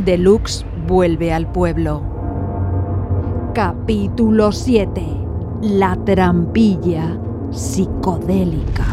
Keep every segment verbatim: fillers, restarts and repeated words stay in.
Deluxe vuelve al pueblo. Capítulo siete. La trampilla psicodélica.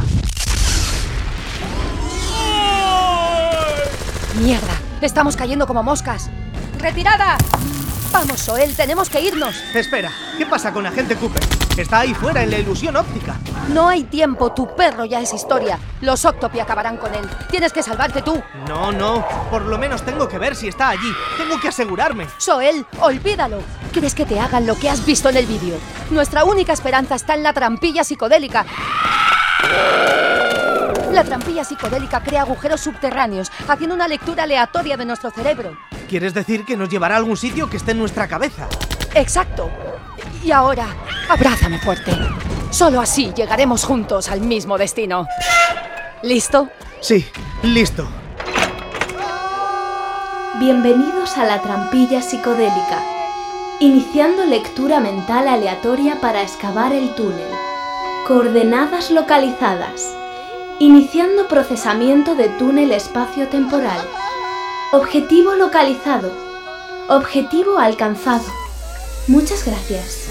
¡Mierda! ¡Estamos cayendo como moscas! ¡Retirada! ¡Vamos, Soel! ¡Tenemos que irnos! Espera, ¿qué pasa con Agente Cooper? Está ahí fuera en la ilusión óptica. No hay tiempo, tu perro ya es historia. Los Octopi acabarán con él. Tienes que salvarte tú. No, no, por lo menos tengo que ver si está allí. Tengo que asegurarme. Soel, olvídalo. ¿Quieres que te hagan lo que has visto en el vídeo? Nuestra única esperanza está en la trampilla psicodélica. La trampilla psicodélica crea agujeros subterráneos, haciendo una lectura aleatoria de nuestro cerebro. ¿Quieres decir que nos llevará a algún sitio que esté en nuestra cabeza? Exacto. Y ahora, abrázame fuerte. Solo así llegaremos juntos al mismo destino. ¿Listo? Sí, listo. Bienvenidos a la trampilla psicodélica. Iniciando lectura mental aleatoria para excavar el túnel. Coordenadas localizadas. Iniciando procesamiento de túnel espacio-temporal. Objetivo localizado. Objetivo alcanzado. Muchas gracias.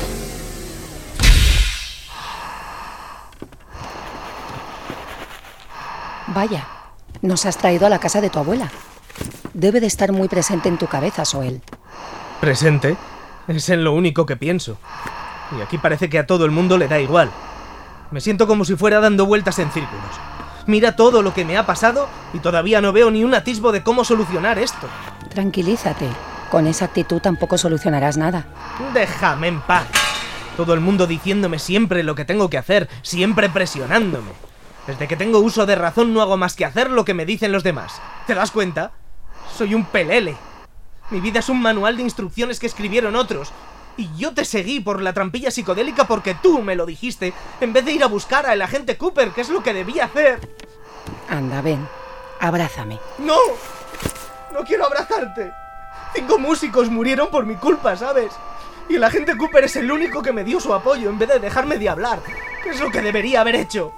Vaya, nos has traído a la casa de tu abuela. Debe de estar muy presente en tu cabeza, Soel. ¿Presente? Es en lo único que pienso. Y aquí parece que a todo el mundo le da igual. Me siento como si fuera dando vueltas en círculos. Mira todo lo que me ha pasado y todavía no veo ni un atisbo de cómo solucionar esto. Tranquilízate. Con esa actitud tampoco solucionarás nada. Déjame en paz. Todo el mundo diciéndome siempre lo que tengo que hacer, siempre presionándome. Desde que tengo uso de razón no hago más que hacer lo que me dicen los demás. ¿Te das cuenta? Soy un pelele. Mi vida es un manual de instrucciones que escribieron otros. Y yo te seguí por la trampilla psicodélica porque tú me lo dijiste, en vez de ir a buscar al agente Cooper, que es lo que debía hacer. Anda, ven. Abrázame. ¡No! ¡No quiero abrazarte! Cinco músicos murieron por mi culpa, ¿sabes? Y el agente Cooper es el único que me dio su apoyo en vez de dejarme de hablar. ¿Qué es lo que debería haber hecho?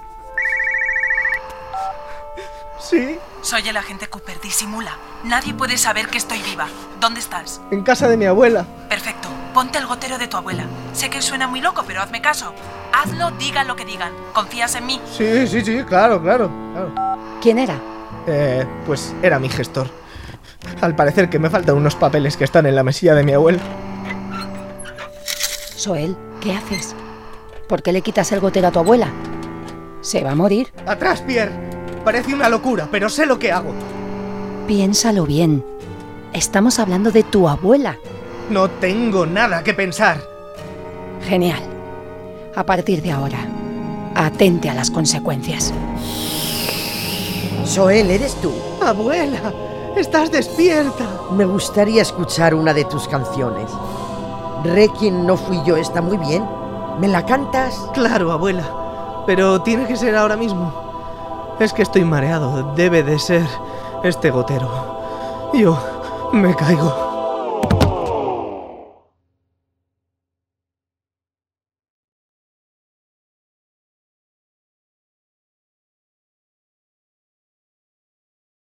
¿Sí? Soy el agente Cooper, disimula. Nadie puede saber que estoy viva. ¿Dónde estás? En casa de mi abuela. Perfecto. Ponte el gotero de tu abuela. Sé que suena muy loco, pero hazme caso. Hazlo, digan lo que digan. ¿Confías en mí? Sí, sí, sí, claro, claro, claro. ¿Quién era? Eh, pues era mi gestor. Al parecer que me faltan unos papeles que están en la mesilla de mi abuela. Soel, ¿qué haces? ¿Por qué le quitas el gotero a tu abuela? Se va a morir. ¡Atrás, Pierre! Parece una locura, pero sé lo que hago. Piénsalo bien. Estamos hablando de tu abuela. No tengo nada que pensar. Genial. A partir de ahora, atente a las consecuencias. Soel, ¿eres tú? Abuela, estás despierta. Me gustaría escuchar una de tus canciones. Requiem no fui yo, está muy bien. ¿Me la cantas? Claro, abuela. Pero tiene que ser ahora mismo. Es que estoy mareado. Debe de ser este gotero. Yo me caigo.